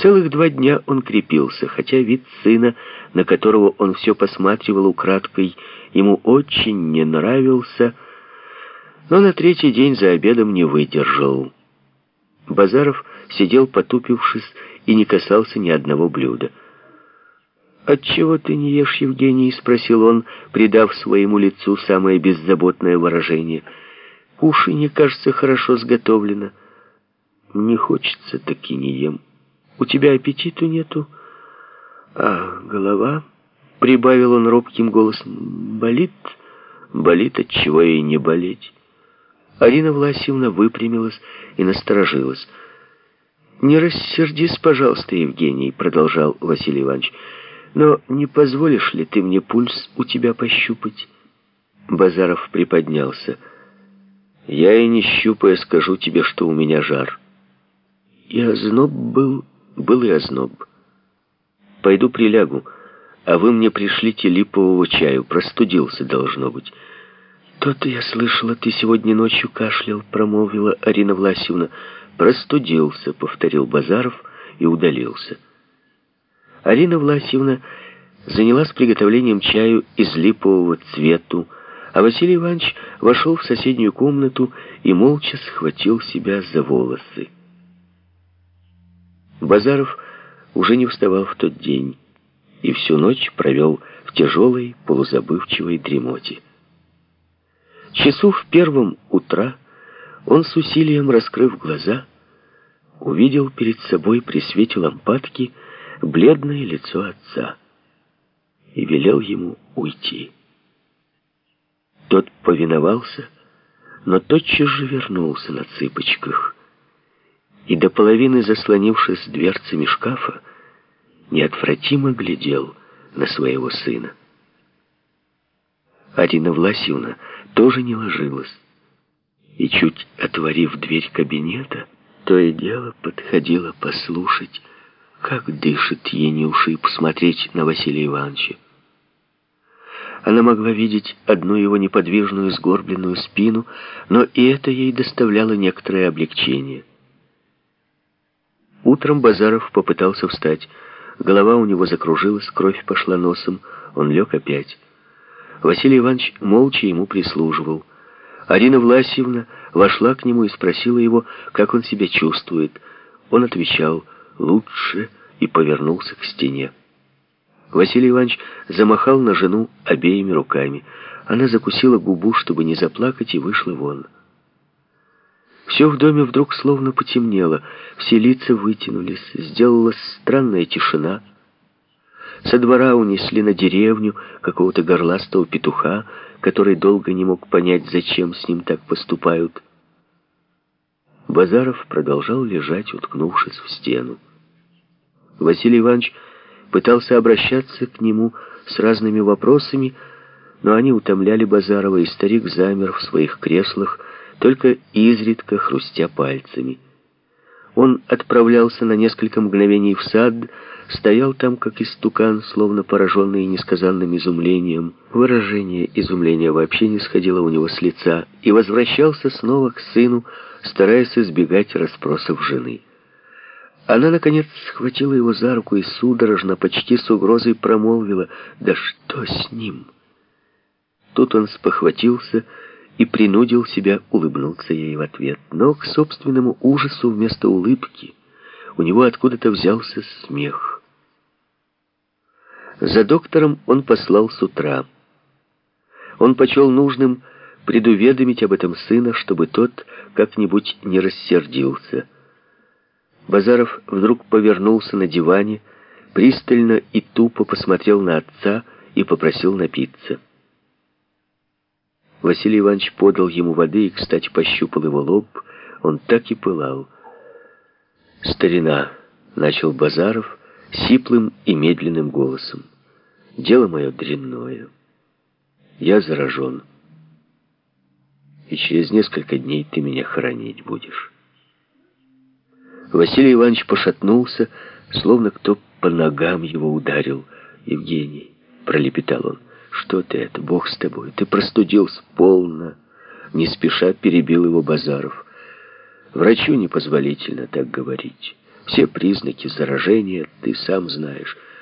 Целых 2 дня он крепился, хотя вид сына, на которого он все посматривал украдкой, ему очень не нравился, но на 3-й день за обедом не выдержал. Базаров сидел потупившись и не касался ни одного блюда. «Отчего ты не ешь, Евгений?» — спросил он, придав своему лицу самое беззаботное выражение. «Кушанье, кажется, хорошо сготовлено». «Не хочется, так и не ем». «У тебя аппетиту нету?» «А голова?» — прибавил он робким голосом. «Болит?» «Болит, отчего и не болеть». Арина Власьевна выпрямилась и насторожилась. «Не рассердись, пожалуйста, Евгений», — продолжал Василий Иванович. «Но не позволишь ли ты мне пульс у тебя пощупать?» Базаров приподнялся. «Я и не щупая скажу тебе, что у меня жар». И озноб был и озноб. «Пойду прилягу, а вы мне пришлите липового чаю, простудился, должно быть». «То-то я слышала, ты сегодня ночью кашлял», — промолвила Арина Власьевна. «Простудился», — повторил Базаров и удалился. Арина Власьевна занялась приготовлением чаю из липового цвету, а Василий Иванович вошел в соседнюю комнату и молча схватил себя за волосы. Базаров уже не вставал в тот день и всю ночь провел в тяжелой, полузабывчивой дремоте. Часу в 1 утра он с усилием, раскрыв глаза, увидел перед собой при свете лампадки бледное лицо отца и велел ему уйти. Тот повиновался, но тотчас же вернулся на цыпочках и, до половины заслонившись дверцами шкафа, неотвратимо глядел на своего сына. Арина Власьевна тоже не ложилась, и, чуть отворив дверь кабинета, то и дело подходила послушать, как дышит Енюша, и посмотреть на Василия Ивановича. Она могла видеть одну его неподвижную сгорбленную спину, но и это ей доставляло некоторое облегчение. Утром Базаров попытался встать. Голова у него закружилась, кровь пошла носом, он лег опять. Василий Иванович молча ему прислуживал. Арина Власьевна вошла к нему и спросила его, как он себя чувствует. Он отвечал «лучше» и повернулся к стене. Василий Иванович замахал на жену обеими руками. Она закусила губу, чтобы не заплакать, и вышла вон. Все в доме вдруг словно потемнело, все лица вытянулись, сделалась странная тишина. Со двора унесли на деревню какого-то горластого петуха, который долго не мог понять, зачем с ним так поступают. Базаров продолжал лежать, уткнувшись в стену. Василий Иванович пытался обращаться к нему с разными вопросами, но они утомляли Базарова, и старик замер в своих креслах, только изредка хрустя пальцами. Он отправлялся на несколько мгновений в сад, стоял там, как истукан, словно пораженный несказанным изумлением. Выражение изумления вообще не сходило у него с лица, и возвращался снова к сыну, стараясь избегать расспросов жены. Она, наконец, схватила его за руку и судорожно, почти с угрозой промолвила: «Да что с ним?» Тут он спохватился и принудил себя улыбнуться ей в ответ. Но к собственному ужасу вместо улыбки у него откуда-то взялся смех. За доктором он послал с утра. Он почел нужным предуведомить об этом сына, чтобы тот как-нибудь не рассердился. Базаров вдруг повернулся на диване, пристально и тупо посмотрел на отца и попросил напиться. Василий Иванович подал ему воды и, кстати, пощупал его лоб. Он так и пылал. «Старина», — начал Базаров сиплым и медленным голосом, — «дело мое дрянное. Я заражен, и через несколько дней ты меня хоронить будешь». Василий Иванович пошатнулся, словно кто по ногам его ударил. «Евгений», — пролепетал он, — «что ты это? Бог с тобой, ты простудился полно». Не спеша перебил его Базаров. «Врачу непозволительно так говорить. Все признаки заражения ты сам знаешь.